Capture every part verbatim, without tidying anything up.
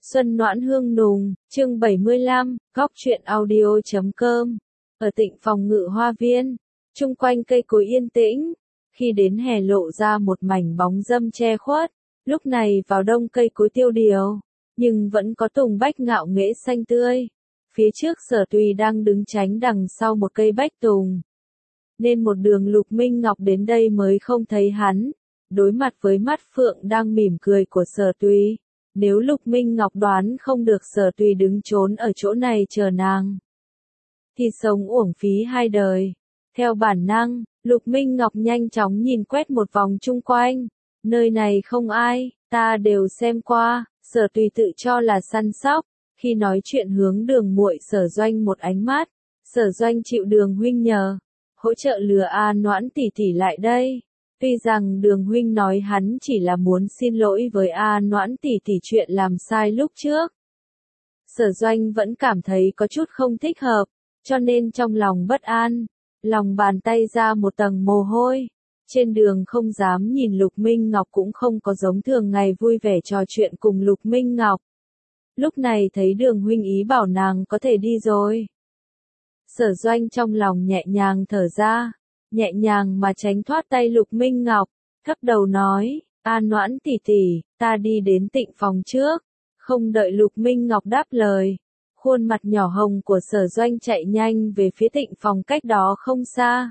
Xuân Noãn Hương Nùng, chương bảy mươi lăm, góc truyện audio chấm com. Ở Tịnh Phòng Ngự Hoa Viên, chung quanh cây cối yên tĩnh, khi đến hè lộ ra một mảnh bóng râm che khuất, lúc này vào đông cây cối tiêu điều, nhưng vẫn có tùng bách ngạo nghễ xanh tươi. Phía trước Sở Tùy đang đứng tránh đằng sau một cây bách tùng, nên một đường Lục Minh Ngọc đến đây mới không thấy hắn. Đối mặt với mắt phượng đang mỉm cười của Sở Tùy, nếu Lục Minh Ngọc đoán không được Sở Tùy đứng trốn ở chỗ này chờ nàng, thì sống uổng phí hai đời. Theo bản năng, Lục Minh Ngọc nhanh chóng nhìn quét một vòng chung quanh. Nơi này không ai, ta đều xem qua. Sở Tùy tự cho là săn sóc, khi nói chuyện hướng Đường muội Sở Doanh một ánh mắt. Sở Doanh chịu Đường huynh nhờ, hỗ trợ lừa A Noãn tỷ tỷ lại đây. Tuy rằng Đường huynh nói hắn chỉ là muốn xin lỗi với A Noãn tỷ tỷ chuyện làm sai lúc trước, Sở Doanh vẫn cảm thấy có chút không thích hợp, cho nên trong lòng bất an, lòng bàn tay ra một tầng mồ hôi. Trên đường không dám nhìn Lục Minh Ngọc, cũng không có giống thường ngày vui vẻ trò chuyện cùng Lục Minh Ngọc. Lúc này thấy Đường huynh ý bảo nàng có thể đi rồi, Sở Doanh trong lòng nhẹ nhàng thở ra, nhẹ nhàng mà tránh thoát tay Lục Minh Ngọc, thấp đầu nói, A Noãn tỷ tỷ, ta đi đến Tịnh Phòng trước. Không đợi Lục Minh Ngọc đáp lời, khuôn mặt nhỏ hồng của Sở Doanh chạy nhanh về phía Tịnh Phòng cách đó không xa.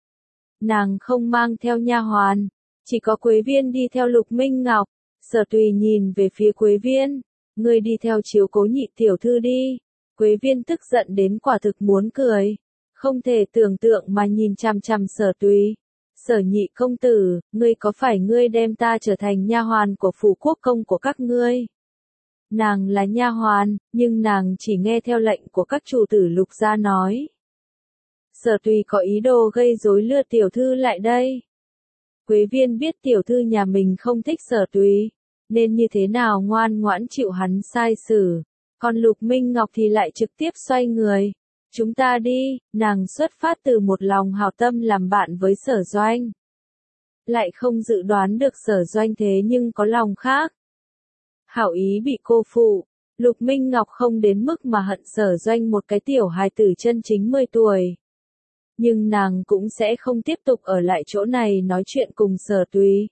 Nàng không mang theo nha hoàn, chỉ có Quế Viên đi theo Lục Minh Ngọc. Sở Tùy nhìn về phía Quế Viên, ngươi đi theo chiếu cố nhị tiểu thư đi. Quế Viên tức giận đến quả thực muốn cười, không thể tưởng tượng mà nhìn chằm chằm Sở Tùy. Sở nhị công tử, ngươi có phải ngươi đem ta trở thành nha hoàn của phủ quốc công của các ngươi? Nàng là nha hoàn, nhưng nàng chỉ nghe theo lệnh của các chủ tử Lục gia nói. Sở Tùy có ý đồ gây rối lừa tiểu thư lại đây. Quế Viên biết tiểu thư nhà mình không thích Sở Tùy, nên như thế nào ngoan ngoãn chịu hắn sai xử. Còn Lục Minh Ngọc thì lại trực tiếp xoay người. Chúng ta đi, nàng xuất phát từ một lòng hảo tâm làm bạn với Sở Doanh. Lại không dự đoán được Sở Doanh thế nhưng có lòng khác. Hảo ý bị cô phụ, Lục Minh Ngọc không đến mức mà hận Sở Doanh một cái tiểu hài tử chân chính mười tuổi. Nhưng nàng cũng sẽ không tiếp tục ở lại chỗ này nói chuyện cùng Sở Tùy.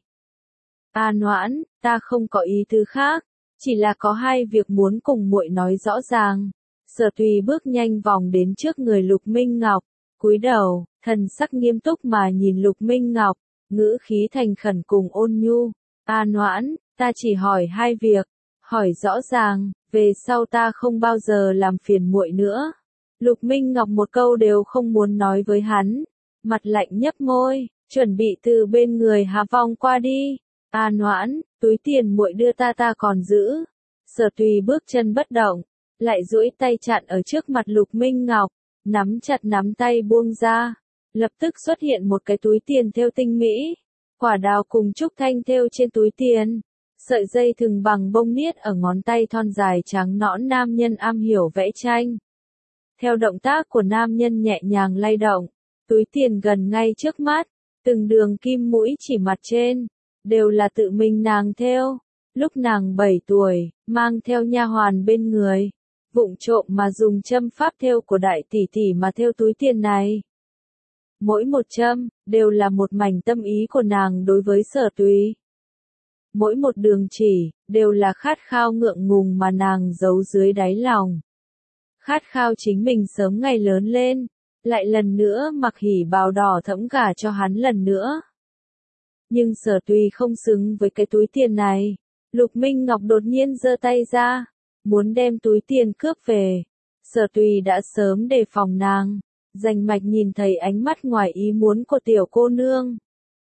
A Noãn, ta không có ý tứ khác, chỉ là có hai việc muốn cùng muội nói rõ ràng. Sở Tùy bước nhanh vòng đến trước người Lục Minh Ngọc, cúi đầu, thần sắc nghiêm túc mà nhìn Lục Minh Ngọc, ngữ khí thành khẩn cùng ôn nhu. A Noãn, ta chỉ hỏi hai việc, hỏi rõ ràng, về sau ta không bao giờ làm phiền muội nữa. Lục Minh Ngọc một câu đều không muốn nói với hắn, mặt lạnh nhấp môi, chuẩn bị từ bên người Hà Vong qua đi. A Noãn, túi tiền muội đưa ta ta còn giữ. Sở Tùy bước chân bất động, lại duỗi tay chặn ở trước mặt Lục Minh Ngọc, nắm chặt nắm tay buông ra, lập tức xuất hiện một cái túi tiền thêu tinh mỹ, quả đào cùng trúc thanh thêu trên túi tiền, sợi dây thừng bằng bông niết ở ngón tay thon dài trắng nõn. Nam nhân am hiểu vẽ tranh. Theo động tác của nam nhân nhẹ nhàng lay động, túi tiền gần ngay trước mắt, từng đường kim mũi chỉ mặt trên, đều là tự mình nàng thêu. Lúc nàng bảy tuổi, mang theo nha hoàn bên người, vụng trộm mà dùng châm pháp thêu của đại tỷ tỷ mà thêu túi tiền này. Mỗi một châm, đều là một mảnh tâm ý của nàng đối với Sở Tùy. Mỗi một đường chỉ, đều là khát khao ngượng ngùng mà nàng giấu dưới đáy lòng. Khát khao chính mình sớm ngày lớn lên, lại lần nữa mặc hỉ bào đỏ thẫm gả cho hắn lần nữa. Nhưng Sở Tùy không xứng với cái túi tiền này. Lục Minh Ngọc đột nhiên giơ tay ra, muốn đem túi tiền cướp về. Sở Tùy đã sớm đề phòng nàng, rành mạch nhìn thấy ánh mắt ngoài ý muốn của tiểu cô nương.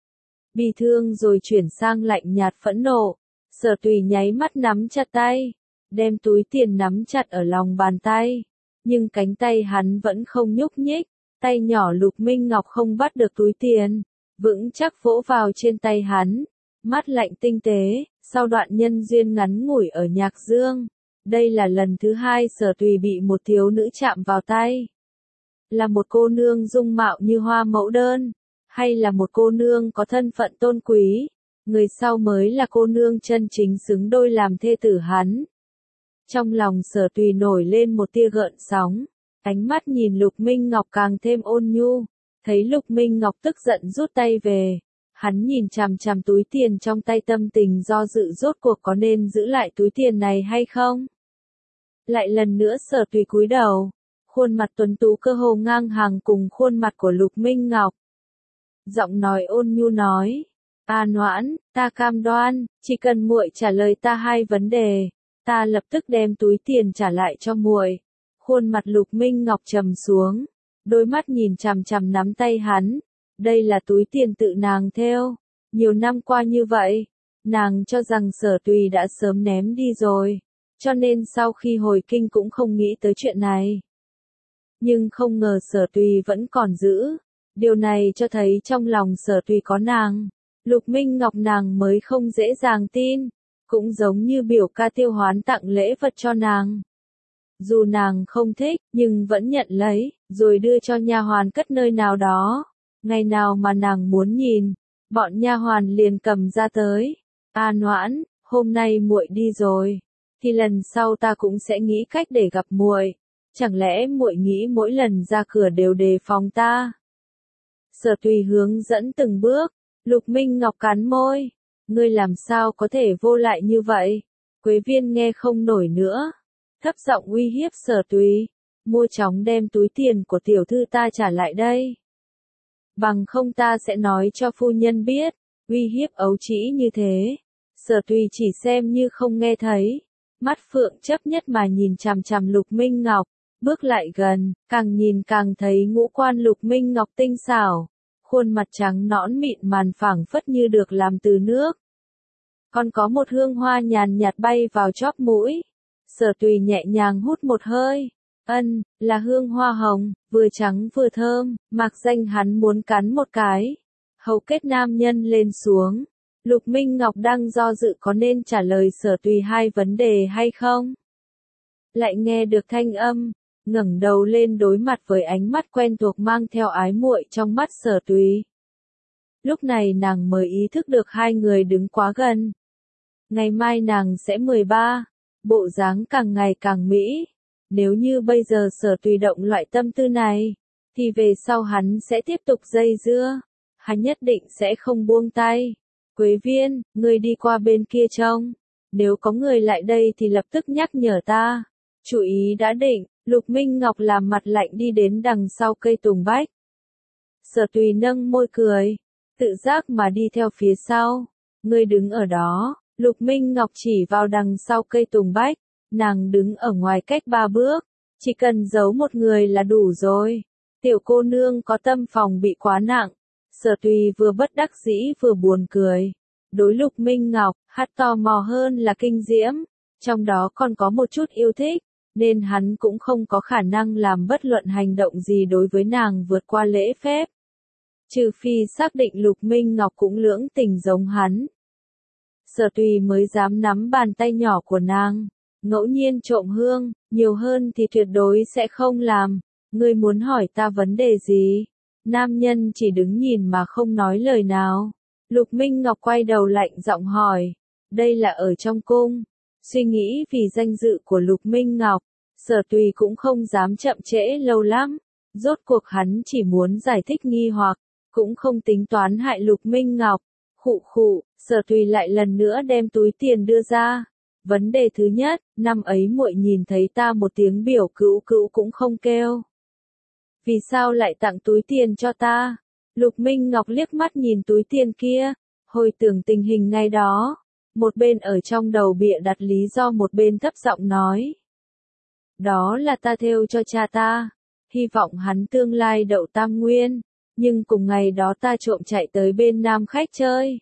Bi thương rồi chuyển sang lạnh nhạt phẫn nộ. Sở Tùy nháy mắt nắm chặt tay, đem túi tiền nắm chặt ở lòng bàn tay. Nhưng cánh tay hắn vẫn không nhúc nhích, tay nhỏ Lục Minh Ngọc không bắt được túi tiền, vững chắc vỗ vào trên tay hắn. Mắt lạnh tinh tế, sau đoạn nhân duyên ngắn ngủi ở Nhạc Dương, đây là lần thứ hai Sở Tùy bị một thiếu nữ chạm vào tay. Là một cô nương dung mạo như hoa mẫu đơn, hay là một cô nương có thân phận tôn quý, người sau mới là cô nương chân chính xứng đôi làm thê tử hắn. Trong lòng Sở Tùy nổi lên một tia gợn sóng, ánh mắt nhìn Lục Minh Ngọc càng thêm ôn nhu, thấy Lục Minh Ngọc tức giận rút tay về, hắn nhìn chằm chằm túi tiền trong tay tâm tình do dự rốt cuộc có nên giữ lại túi tiền này hay không. Lại lần nữa Sở Tùy cúi đầu, khuôn mặt tuấn tú cơ hồ ngang hàng cùng khuôn mặt của Lục Minh Ngọc. Giọng nói ôn nhu nói, "A Noãn, ta cam đoan, chỉ cần muội trả lời ta hai vấn đề, ta lập tức đem túi tiền trả lại cho muội." Khuôn mặt Lục Minh Ngọc trầm xuống, đôi mắt nhìn chằm chằm nắm tay hắn, đây là túi tiền tự nàng thêu, nhiều năm qua như vậy, nàng cho rằng Sở Tùy đã sớm ném đi rồi, cho nên sau khi hồi kinh cũng không nghĩ tới chuyện này. Nhưng không ngờ Sở Tùy vẫn còn giữ, điều này cho thấy trong lòng Sở Tùy có nàng, Lục Minh Ngọc nàng mới không dễ dàng tin, cũng giống như biểu ca Tiêu Hoán tặng lễ vật cho nàng. Dù nàng không thích, nhưng vẫn nhận lấy, rồi đưa cho nha hoàn cất nơi nào đó. Ngày nào mà nàng muốn nhìn, bọn nha hoàn liền cầm ra tới. "A Noãn, hôm nay muội đi rồi, thì lần sau ta cũng sẽ nghĩ cách để gặp muội. Chẳng lẽ muội nghĩ mỗi lần ra cửa đều đề phòng ta?" Sở Tùy hướng dẫn từng bước, Lục Minh Ngọc cắn môi, "Ngươi làm sao có thể vô lại như vậy?" Quế Viên nghe không nổi nữa, thấp giọng uy hiếp Sở Tùy, "Mua chóng đem túi tiền của tiểu thư ta trả lại đây. Bằng không ta sẽ nói cho phu nhân biết." Uy hiếp ấu trĩ như thế, Sở Tùy chỉ xem như không nghe thấy, mắt phượng chấp nhất mà nhìn chằm chằm Lục Minh Ngọc, bước lại gần, càng nhìn càng thấy ngũ quan Lục Minh Ngọc tinh xảo, khuôn mặt trắng nõn mịn màng phảng phất như được làm từ nước. Còn có một hương hoa nhàn nhạt bay vào chóp mũi. Sở Tùy nhẹ nhàng hút một hơi, ân, là hương hoa hồng, vừa trắng vừa thơm, mạc danh hắn muốn cắn một cái. Hầu kết nam nhân lên xuống, Lục Minh Ngọc đang do dự có nên trả lời Sở Tùy hai vấn đề hay không. Lại nghe được thanh âm, ngẩng đầu lên đối mặt với ánh mắt quen thuộc mang theo ái muội trong mắt Sở Tùy. Lúc này nàng mới ý thức được hai người đứng quá gần. Ngày mai nàng sẽ mười ba, bộ dáng càng ngày càng mỹ. Nếu như bây giờ Sở Tùy động loại tâm tư này, thì về sau hắn sẽ tiếp tục dây dưa. Hắn nhất định sẽ không buông tay. "Quế Viên, ngươi đi qua bên kia trông. Nếu có người lại đây thì lập tức nhắc nhở ta." Chủ ý đã định, Lục Minh Ngọc làm mặt lạnh đi đến đằng sau cây tùng bách. Sở Tùy nâng môi cười, tự giác mà đi theo phía sau. "Ngươi đứng ở đó." Lục Minh Ngọc chỉ vào đằng sau cây tùng bách, nàng đứng ở ngoài cách ba bước, chỉ cần giấu một người là đủ rồi. Tiểu cô nương có tâm phòng bị quá nặng. Sở Tùy vừa bất đắc dĩ vừa buồn cười. Đối Lục Minh Ngọc, hắn tò mò hơn là kinh diễm, trong đó còn có một chút yêu thích, nên hắn cũng không có khả năng làm bất luận hành động gì đối với nàng vượt qua lễ phép. Trừ phi xác định Lục Minh Ngọc cũng lưỡng tình giống hắn. Sở Tùy mới dám nắm bàn tay nhỏ của nàng, ngẫu nhiên trộm hương, nhiều hơn thì tuyệt đối sẽ không làm. "Ngươi muốn hỏi ta vấn đề gì?" Nam nhân chỉ đứng nhìn mà không nói lời nào. Lục Minh Ngọc quay đầu lạnh giọng hỏi. Đây là ở trong cung. Suy nghĩ vì danh dự của Lục Minh Ngọc, Sở Tùy cũng không dám chậm trễ lâu lắm. Rốt cuộc hắn chỉ muốn giải thích nghi hoặc, cũng không tính toán hại Lục Minh Ngọc. Khụ khụ, Sở Tùy lại lần nữa đem túi tiền đưa ra. Vấn đề thứ nhất, năm ấy muội nhìn thấy ta một tiếng biểu cữu cữu cũng không kêu. Vì sao lại tặng túi tiền cho ta? Lục Minh Ngọc liếc mắt nhìn túi tiền kia, hồi tưởng tình hình ngày đó. Một bên ở trong đầu bịa đặt lý do, một bên thấp giọng nói. Đó là ta thêu cho cha ta, hy vọng hắn tương lai đậu tam nguyên, nhưng cùng ngày đó ta trộm chạy tới bên nam khách chơi.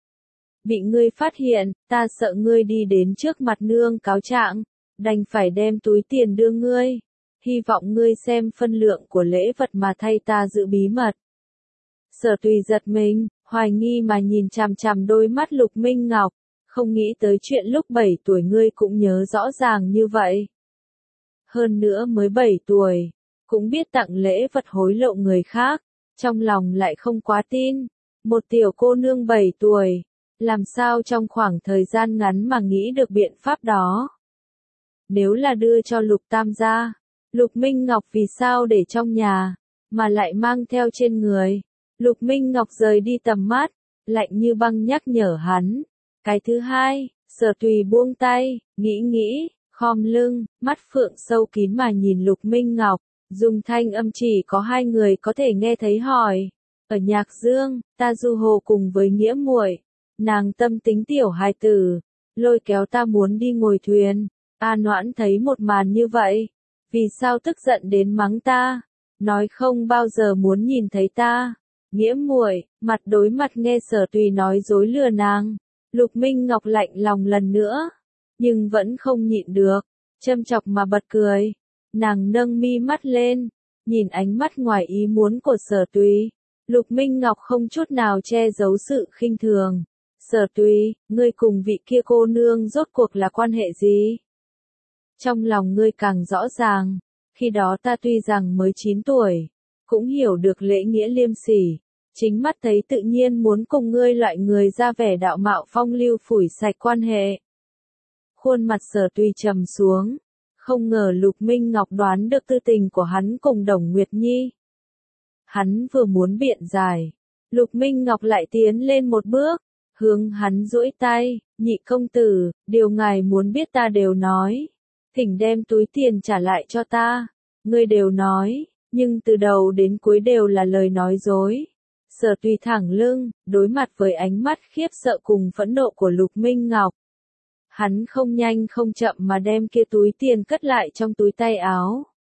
Bị ngươi phát hiện, ta sợ ngươi đi đến trước mặt nương cáo trạng, đành phải đem túi tiền đưa ngươi. Hy vọng ngươi xem phân lượng của lễ vật mà thay ta giữ bí mật. Sở Tùy giật mình, hoài nghi mà nhìn chằm chằm đôi mắt Lục Minh Ngọc, không nghĩ tới chuyện lúc bảy tuổi ngươi cũng nhớ rõ ràng như vậy. Hơn nữa mới bảy tuổi, cũng biết tặng lễ vật hối lộ người khác, trong lòng lại không quá tin. Một tiểu cô nương bảy tuổi, làm sao trong khoảng thời gian ngắn mà nghĩ được biện pháp đó. nếu là đưa cho Lục Tam gia, Lục Minh Ngọc vì sao để trong nhà, mà lại mang theo trên người. Lục Minh Ngọc rời đi tầm mắt, lạnh như băng nhắc nhở hắn. Cái thứ hai, Sở Tùy buông tay, nghĩ nghĩ, khom lưng, mắt phượng sâu kín mà nhìn Lục Minh Ngọc, dùng thanh âm chỉ có hai người có thể nghe thấy hỏi. Ở Nhạc Dương, ta du hồ cùng với nghĩa muội, nàng tâm tính tiểu hài tử, lôi kéo ta muốn đi ngồi thuyền. A Noãn thấy một màn như vậy, vì sao tức giận đến mắng ta, nói không bao giờ muốn nhìn thấy ta. Nghĩa muội, mặt đối mặt nghe Sở Tùy nói dối lừa nàng, Lục Minh Ngọc lạnh lòng lần nữa, nhưng vẫn không nhịn được, châm chọc mà bật cười. Nàng nâng mi mắt lên, nhìn ánh mắt ngoài ý muốn của Sở Tùy. Lục Minh Ngọc không chút nào che giấu sự khinh thường. Sở Tùy, ngươi cùng vị kia cô nương rốt cuộc là quan hệ gì? Trong lòng ngươi càng rõ ràng, khi đó ta tuy rằng mới chín tuổi, cũng hiểu được lễ nghĩa liêm sỉ, chính mắt thấy tự nhiên muốn cùng ngươi loại người ra vẻ đạo mạo phong lưu phủi sạch quan hệ. Khuôn mặt Sở Tùy trầm xuống, không ngờ Lục Minh Ngọc đoán được tư tình của hắn cùng Đồng Nguyệt Nhi. Hắn vừa muốn biện giải, Lục Minh Ngọc lại tiến lên một bước, hướng hắn duỗi tay, nhị công tử, điều ngài muốn biết ta đều nói, thỉnh đem túi tiền trả lại cho ta, ngươi đều nói, nhưng từ đầu đến cuối đều là lời nói dối. Sở Tùy thẳng lưng, đối mặt với ánh mắt khiếp sợ cùng phẫn nộ của Lục Minh Ngọc. Hắn không nhanh không chậm mà đem kia túi tiền cất lại trong túi tay áo.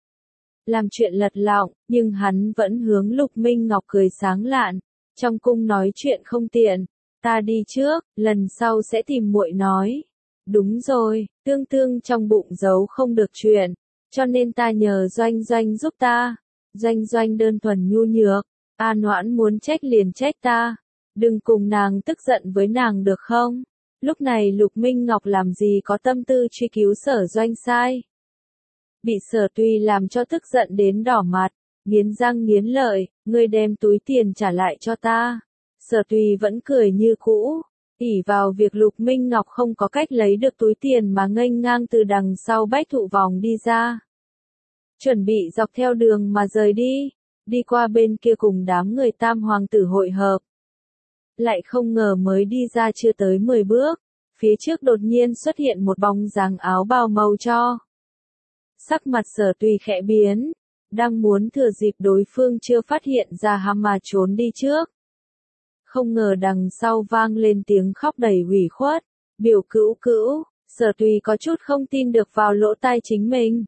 Làm chuyện lật lọng, nhưng hắn vẫn hướng Lục Minh Ngọc cười sáng lạn, trong cung nói chuyện không tiện, ta đi trước, lần sau sẽ tìm muội nói. Đúng rồi, tương tương trong bụng giấu không được chuyện, cho nên ta nhờ Doanh Doanh giúp ta. Doanh Doanh đơn thuần nhu nhược, A Noãn muốn trách liền trách ta, đừng cùng nàng tức giận với nàng được không? Lúc này Lục Minh Ngọc làm gì có tâm tư truy cứu Sở Doanh sai. Bị Sở Tùy làm cho tức giận đến đỏ mặt, nghiến răng nghiến lợi, ngươi đem túi tiền trả lại cho ta. Sở Tùy vẫn cười như cũ, ỷ vào việc Lục Minh Ngọc không có cách lấy được túi tiền mà nghênh ngang từ đằng sau bách thụ vòng đi ra. Chuẩn bị dọc theo đường mà rời đi, đi qua bên kia cùng đám người Tam Hoàng tử hội hợp. Lại không ngờ mới đi ra chưa tới mười bước, phía trước đột nhiên xuất hiện một bóng dáng áo bào màu cho. Sắc mặt Sở Tùy khẽ biến, đang muốn thừa dịp đối phương chưa phát hiện ra ham mà trốn đi trước. Không ngờ đằng sau vang lên tiếng khóc đầy ủy khuất, biểu cữu cữu, Sở Tùy có chút không tin được vào lỗ tai chính mình.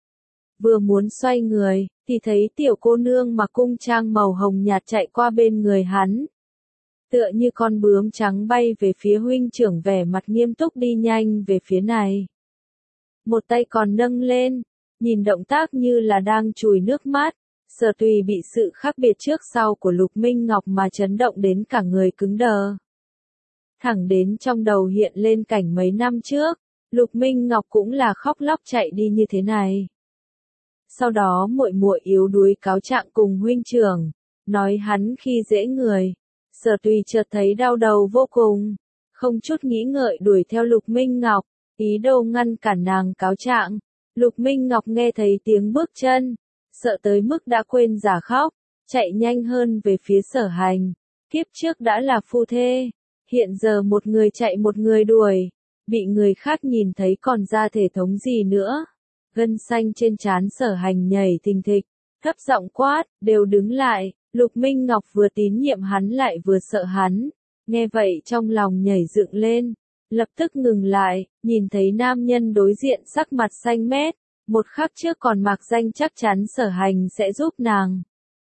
Vừa muốn xoay người, thì thấy tiểu cô nương mặc cung trang màu hồng nhạt chạy qua bên người hắn. Tựa như con bướm trắng bay về phía huynh trưởng vẻ mặt nghiêm túc đi nhanh về phía này. Một tay còn nâng lên, nhìn động tác như là đang chùi nước mắt. Sở Tùy bị sự khác biệt trước sau của Lục Minh Ngọc mà chấn động đến cả người cứng đờ. Thẳng đến trong đầu hiện lên cảnh mấy năm trước, Lục Minh Ngọc cũng là khóc lóc chạy đi như thế này. Sau đó muội muội yếu đuối cáo trạng cùng huynh trưởng, nói hắn khi dễ người. Sở Tùy chợt thấy đau đầu vô cùng, không chút nghĩ ngợi đuổi theo Lục Minh Ngọc, ý đồ ngăn cản nàng cáo trạng. Lục Minh Ngọc nghe thấy tiếng bước chân, sợ tới mức đã quên giả khóc, chạy nhanh hơn về phía Sở Hành. Kiếp trước đã là phu thê, hiện giờ một người chạy một người đuổi, bị người khác nhìn thấy còn ra thể thống gì nữa. Gân xanh trên trán Sở Hành nhảy thình thịch, thấp giọng quát, đều đứng lại. Lục Minh Ngọc vừa tín nhiệm hắn lại vừa sợ hắn, nghe vậy trong lòng nhảy dựng lên, lập tức ngừng lại, nhìn thấy nam nhân đối diện sắc mặt xanh mét, một khắc trước còn mặc danh chắc chắn Sở Hành sẽ giúp nàng.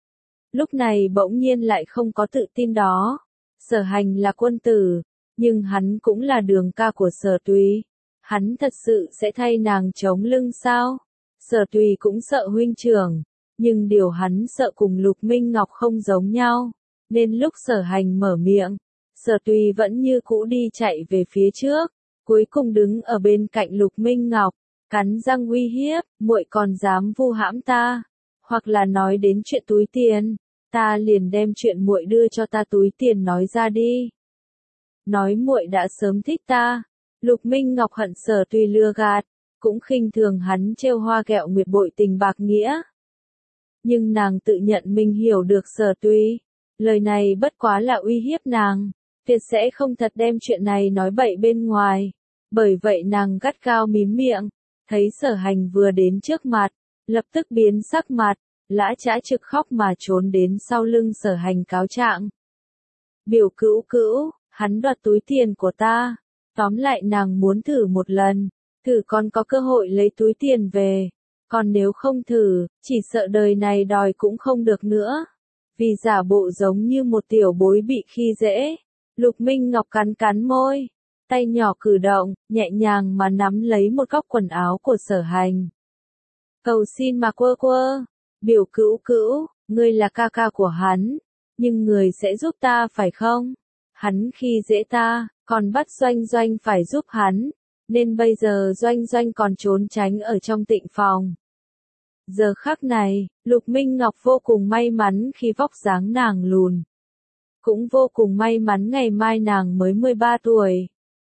Lúc này bỗng nhiên lại không có tự tin đó. Sở Hành là quân tử, nhưng hắn cũng là đường ca của Sở Tùy. Hắn thật sự sẽ thay nàng chống lưng sao? Sở Tùy cũng sợ huynh trưởng, nhưng điều hắn sợ cùng Lục Minh Ngọc không giống nhau, nên lúc Sở Hành mở miệng, Sở Tùy vẫn như cũ đi chạy về phía trước, cuối cùng đứng ở bên cạnh Lục Minh Ngọc, cắn răng uy hiếp, muội còn dám vu hãm ta, hoặc là nói đến chuyện túi tiền, ta liền đem chuyện muội đưa cho ta túi tiền nói ra đi. Nói muội đã sớm thích ta. Lục Minh Ngọc hận Sở Tùy lừa gạt, cũng khinh thường hắn trêu hoa ghẹo nguyệt bội tình bạc nghĩa. Nhưng nàng tự nhận mình hiểu được Sở Tùy, lời này bất quá là uy hiếp nàng, tuyệt sẽ không thật đem chuyện này nói bậy bên ngoài. Bởi vậy nàng gắt gao mím miệng, thấy Sở Hành vừa đến trước mặt, lập tức biến sắc mặt, lã chã trực khóc mà trốn đến sau lưng Sở Hành cáo trạng. Biểu cữu cữu, hắn đoạt túi tiền của ta, tóm lại nàng muốn thử một lần, thử còn có cơ hội lấy túi tiền về, còn nếu không thử, chỉ sợ đời này đòi cũng không được nữa. Vì giả bộ giống như một tiểu bối bị khi dễ, Lục Minh Ngọc cắn cắn môi, tay nhỏ cử động, nhẹ nhàng mà nắm lấy một góc quần áo của Sở Hành. Cầu xin mà quơ quơ, biểu cữu cữu, ngươi là ca ca của hắn, nhưng người sẽ giúp ta phải không? Hắn khi dễ ta, còn bắt Doanh Doanh phải giúp hắn, nên bây giờ Doanh Doanh còn trốn tránh ở trong tịnh phòng. Giờ khắc này, Lục Minh Ngọc vô cùng may mắn khi vóc dáng nàng lùn. Cũng vô cùng may mắn ngày mai nàng mới mười ba tuổi.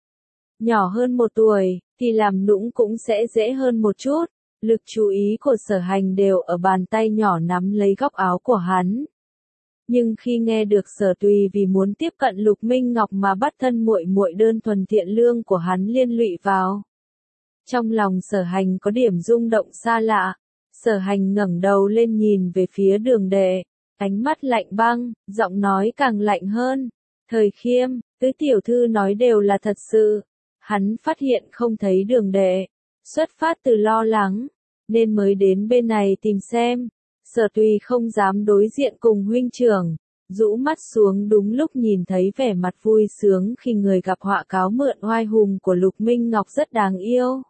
Nhỏ hơn một tuổi, thì làm nũng cũng sẽ dễ hơn một chút. Lực chú ý của Sở Hành đều ở bàn tay nhỏ nắm lấy góc áo của hắn. Nhưng khi nghe được Sở Tùy vì muốn tiếp cận Lục Minh Ngọc mà bắt thân muội muội đơn thuần thiện lương của hắn liên lụy vào, trong lòng Sở Hành có điểm rung động xa lạ. Sở Hành ngẩng đầu lên nhìn về phía Đường Đệ, ánh mắt lạnh băng, giọng nói càng lạnh hơn. Thời Khiêm, tứ tiểu thư nói đều là thật sự. Hắn phát hiện không thấy Đường Đệ, xuất phát từ lo lắng, nên mới đến bên này tìm xem. Sở Tùy không dám đối diện cùng huynh trưởng, rũ mắt xuống đúng lúc nhìn thấy vẻ mặt vui sướng khi người gặp họa cáo mượn oai hùng của Lục Minh Ngọc rất đáng yêu.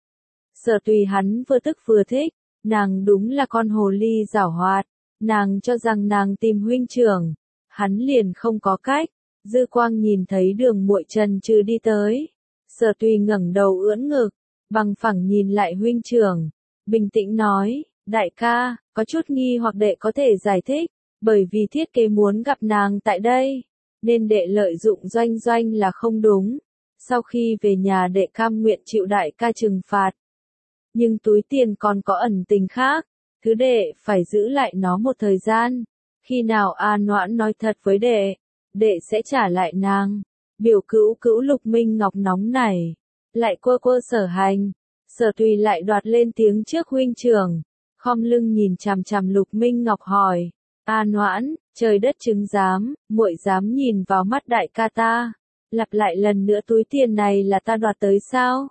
Sở Tùy hắn vừa tức vừa thích, nàng đúng là con hồ ly giảo hoạt, nàng cho rằng nàng tìm huynh trưởng, hắn liền không có cách. Dư quang nhìn thấy Đường muội trần trừ đi tới, Sở Tùy ngẩng đầu ưỡn ngực, bằng phẳng nhìn lại huynh trưởng, bình tĩnh nói, đại ca, có chút nghi hoặc đệ có thể giải thích, bởi vì thiết kế muốn gặp nàng tại đây, nên đệ lợi dụng Doanh Doanh là không đúng. Sau khi về nhà đệ cam nguyện chịu đại ca trừng phạt. Nhưng túi tiền còn có ẩn tình khác, thứ đệ phải giữ lại nó một thời gian. Khi nào A Noãn nói thật với đệ, đệ sẽ trả lại nàng. Biểu cữu cữu Lục Minh Ngọc nóng nảy, lại quơ quơ Sở Hành. Sở Tùy lại đoạt lên tiếng trước huynh trưởng, khom lưng nhìn chằm chằm Lục Minh Ngọc hỏi, A Noãn, trời đất chứng giám, muội dám nhìn vào mắt đại ca ta, lặp lại lần nữa túi tiền này là ta đoạt tới sao?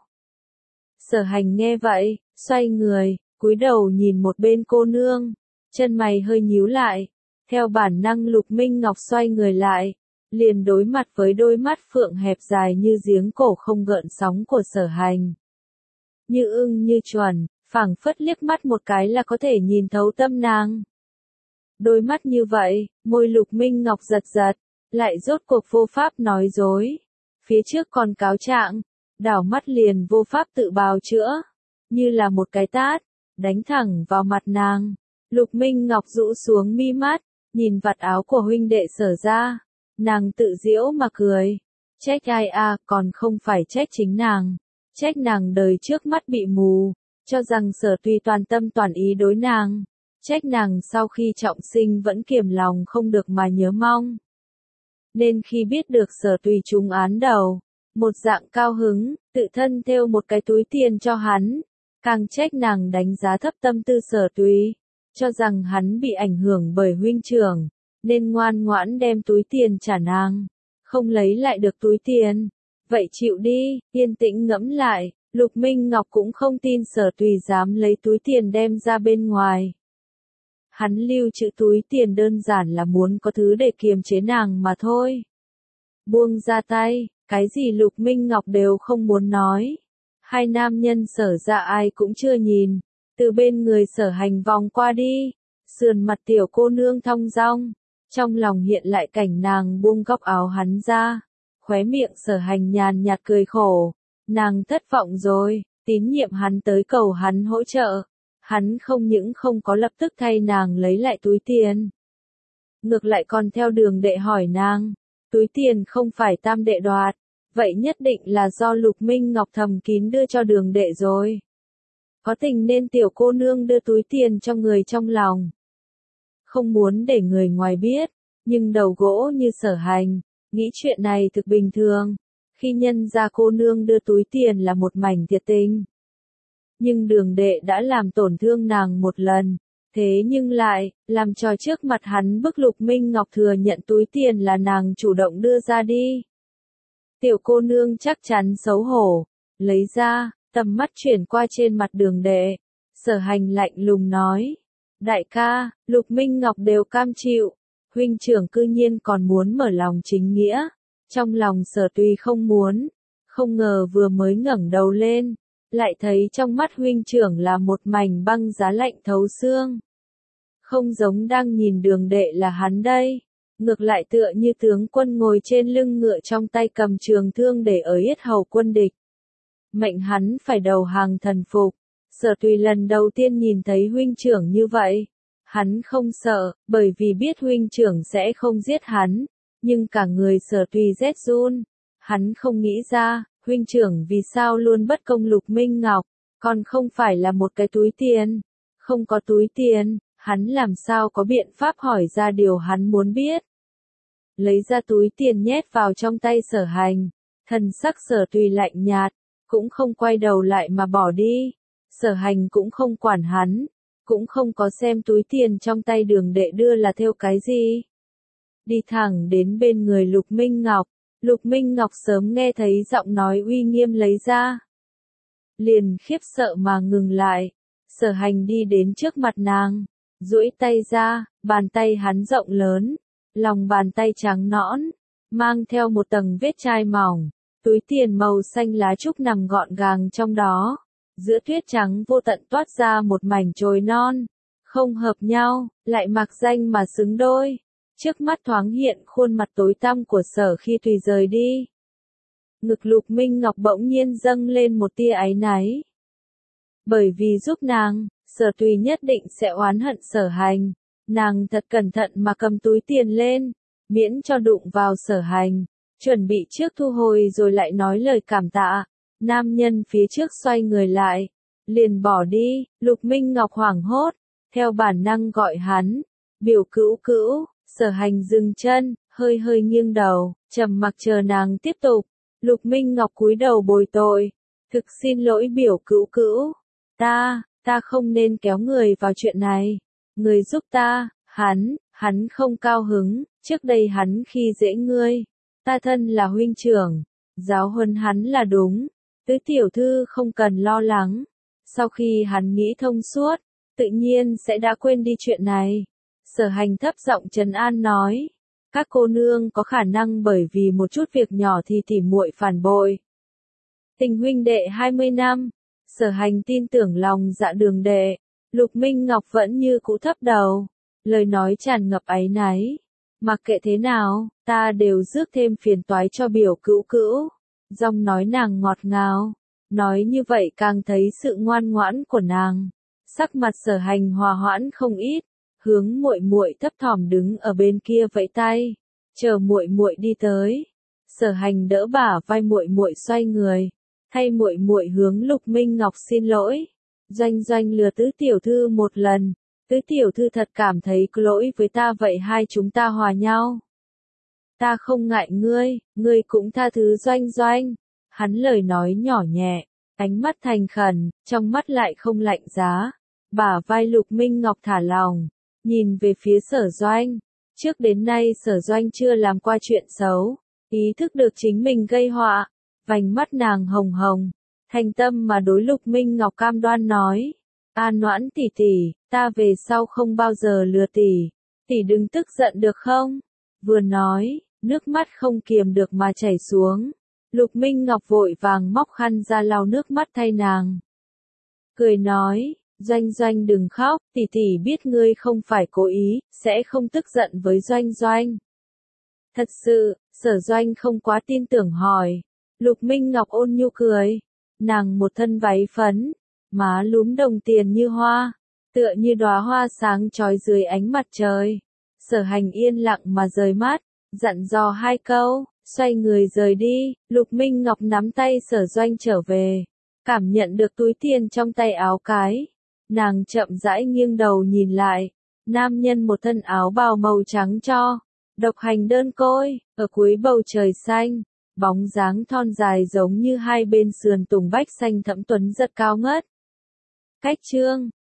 Sở Hành nghe vậy, xoay người, cúi đầu nhìn một bên cô nương, chân mày hơi nhíu lại, theo bản năng Lục Minh Ngọc xoay người lại, liền đối mặt với đôi mắt phượng hẹp dài như giếng cổ không gợn sóng của Sở Hành. Như ưng như chuẩn, phảng phất liếc mắt một cái là có thể nhìn thấu tâm nàng. Đôi mắt như vậy, môi Lục Minh Ngọc giật giật, lại rốt cuộc vô pháp nói dối. Phía trước còn cáo trạng, đảo mắt liền vô pháp tự bào chữa, như là một cái tát, đánh thẳng vào mặt nàng. Lục Minh Ngọc rũ xuống mi mắt, nhìn vạt áo của huynh đệ Sở ra, nàng tự giễu mà cười. Trách ai à, còn không phải trách chính nàng, trách nàng đời trước mắt bị mù, cho rằng Sở Tùy toàn tâm toàn ý đối nàng, trách nàng sau khi trọng sinh vẫn kiềm lòng không được mà nhớ mong. Nên khi biết được Sở Tùy trúng án đầu, một dạng cao hứng, tự thân thêu một cái túi tiền cho hắn, càng trách nàng đánh giá thấp tâm tư Sở Tùy, cho rằng hắn bị ảnh hưởng bởi huynh trưởng, nên ngoan ngoãn đem túi tiền trả nàng, không lấy lại được túi tiền. Vậy chịu đi, yên tĩnh ngẫm lại, Lục Minh Ngọc cũng không tin Sở Tùy dám lấy túi tiền đem ra bên ngoài. Hắn lưu trữ túi tiền đơn giản là muốn có thứ để kiềm chế nàng mà thôi. Buông ra tay, cái gì Lục Minh Ngọc đều không muốn nói. Hai nam nhân Sở ra ai cũng chưa nhìn, từ bên người Sở Hành vòng qua đi, sườn mặt tiểu cô nương thong dong, trong lòng hiện lại cảnh nàng buông góc áo hắn ra. Khóe miệng Sở Hành nhàn nhạt cười khổ, nàng thất vọng rồi, tín nhiệm hắn tới cầu hắn hỗ trợ, hắn không những không có lập tức thay nàng lấy lại túi tiền, ngược lại còn theo Đường Đệ hỏi nàng, túi tiền không phải tam đệ đoạt, vậy nhất định là do Lục Minh Ngọc thầm kín đưa cho Đường Đệ rồi. Có tình nên tiểu cô nương đưa túi tiền cho người trong lòng. Không muốn để người ngoài biết, nhưng đầu gỗ như Sở Hành, nghĩ chuyện này thực bình thường. Khi nhân gia cô nương đưa túi tiền là một mảnh thiệt tình. Nhưng Đường Đệ đã làm tổn thương nàng một lần, thế nhưng lại, làm trò trước mặt hắn bức Lục Minh Ngọc thừa nhận túi tiền là nàng chủ động đưa ra đi. Tiểu cô nương chắc chắn xấu hổ, lấy ra, tầm mắt chuyển qua trên mặt Đường Đệ. Sở Hành lạnh lùng nói, đại ca, Lục Minh Ngọc đều cam chịu, huynh trưởng cư nhiên còn muốn mở lòng chính nghĩa. Trong lòng Sở Tùy không muốn, không ngờ vừa mới ngẩng đầu lên, lại thấy trong mắt huynh trưởng là một mảnh băng giá lạnh thấu xương. Không giống đang nhìn Đường Đệ là hắn đây, ngược lại tựa như tướng quân ngồi trên lưng ngựa trong tay cầm trường thương để ở yết hầu quân địch. Mệnh hắn phải đầu hàng thần phục. Sở Tùy lần đầu tiên nhìn thấy huynh trưởng như vậy. Hắn không sợ, bởi vì biết huynh trưởng sẽ không giết hắn. Nhưng cả người Sở Tùy rét run. Hắn không nghĩ ra, huynh trưởng vì sao luôn bất công Lục Minh Ngọc, còn không phải là một cái túi tiền. Không có túi tiền, hắn làm sao có biện pháp hỏi ra điều hắn muốn biết. Lấy ra túi tiền nhét vào trong tay Sở Hành, thần sắc Sở Tùy lạnh nhạt, cũng không quay đầu lại mà bỏ đi. Sở Hành cũng không quản hắn, cũng không có xem túi tiền trong tay Đường Đệ đưa là theo cái gì. Đi thẳng đến bên người Lục Minh Ngọc, Lục Minh Ngọc sớm nghe thấy giọng nói uy nghiêm lấy ra. Liền khiếp sợ mà ngừng lại, Sở Hành đi đến trước mặt nàng, duỗi tay ra, bàn tay hắn rộng lớn, lòng bàn tay trắng nõn, mang theo một tầng vết chai mỏng, túi tiền màu xanh lá trúc nằm gọn gàng trong đó. Giữa tuyết trắng vô tận toát ra một mảnh chồi non, không hợp nhau, lại mặc danh mà xứng đôi. Trước mắt thoáng hiện khuôn mặt tối tăm của Sở khi Tùy rời đi. Ngực Lục Minh Ngọc bỗng nhiên dâng lên một tia áy náy. Bởi vì giúp nàng, Sở Tùy nhất định sẽ oán hận Sở Hành. Nàng thật cẩn thận mà cầm túi tiền lên, miễn cho đụng vào Sở Hành, chuẩn bị trước thu hồi rồi lại nói lời cảm tạ. Nam nhân phía trước xoay người lại, liền bỏ đi. Lục Minh Ngọc hoảng hốt, theo bản năng gọi hắn, biểu cữu cữu. Sở Hành dừng chân, hơi hơi nghiêng đầu, trầm mặc chờ nàng tiếp tục. Lục Minh Ngọc cúi đầu bồi tội, thực xin lỗi biểu cữu cữu, ta, ta không nên kéo người vào chuyện này, người giúp ta. Hắn, hắn không cao hứng, trước đây hắn khi dễ ngươi, ta thân là huynh trưởng, giáo huấn hắn là đúng. Tứ tiểu thư không cần lo lắng. Sau khi hắn nghĩ thông suốt, tự nhiên sẽ đã quên đi chuyện này. Sở Hành thấp giọng trấn an nói, các cô nương có khả năng bởi vì một chút việc nhỏ thì tỉ muội phản bội. Tình huynh đệ hai mươi năm, Sở Hành tin tưởng lòng dạ Đường Đệ. Lục Minh Ngọc vẫn như cũ thấp đầu, lời nói tràn ngập áy náy. Mặc kệ thế nào, ta đều rước thêm phiền toái cho biểu cữu cữu. Giọng nói nàng ngọt ngào, nói như vậy càng thấy sự ngoan ngoãn của nàng. Sắc mặt Sở Hành hòa hoãn không ít, hướng muội muội thấp thỏm đứng ở bên kia vẫy tay, chờ muội muội đi tới. Sở Hành đỡ bả vai muội muội xoay người, thay muội muội hướng Lục Minh Ngọc xin lỗi. Doanh Doanh lừa Tứ tiểu thư một lần, Tứ tiểu thư thật cảm thấy có lỗi với ta, vậy hai chúng ta hòa nhau. Ta không ngại ngươi, ngươi cũng tha thứ Doanh Doanh. Hắn lời nói nhỏ nhẹ, ánh mắt thành khẩn, trong mắt lại không lạnh giá. Bả vai Lục Minh Ngọc thả lòng, nhìn về phía Sở Doanh. Trước đến nay Sở Doanh chưa làm qua chuyện xấu, ý thức được chính mình gây họa, vành mắt nàng hồng hồng, thành tâm mà đối Lục Minh Ngọc cam đoan nói, An Noãn tỷ tỷ, ta về sau không bao giờ lừa tỷ, tỷ đừng tức giận được không? Vừa nói, nước mắt không kiềm được mà chảy xuống. Lục Minh Ngọc vội vàng móc khăn ra lau nước mắt thay nàng. Cười nói, Doanh Doanh đừng khóc, tỷ tỷ biết ngươi không phải cố ý, sẽ không tức giận với Doanh Doanh. Thật sự, Sở Doanh không quá tin tưởng hỏi. Lục Minh Ngọc ôn nhu cười, nàng một thân váy phấn, má lúm đồng tiền như hoa, tựa như đóa hoa sáng chói dưới ánh mặt trời. Sở Hành yên lặng mà rời mắt, dặn dò hai câu, xoay người rời đi. Lục Minh Ngọc nắm tay Sở Doanh trở về, Cảm nhận được túi tiền trong tay áo cái. Nàng chậm rãi nghiêng đầu nhìn lại. Nam nhân một thân áo bào màu trắng cho. Độc hành đơn côi, ở cuối bầu trời xanh. Bóng dáng thon dài giống như hai bên sườn tùng bách xanh thẫm tuấn giật cao ngất. Cách chương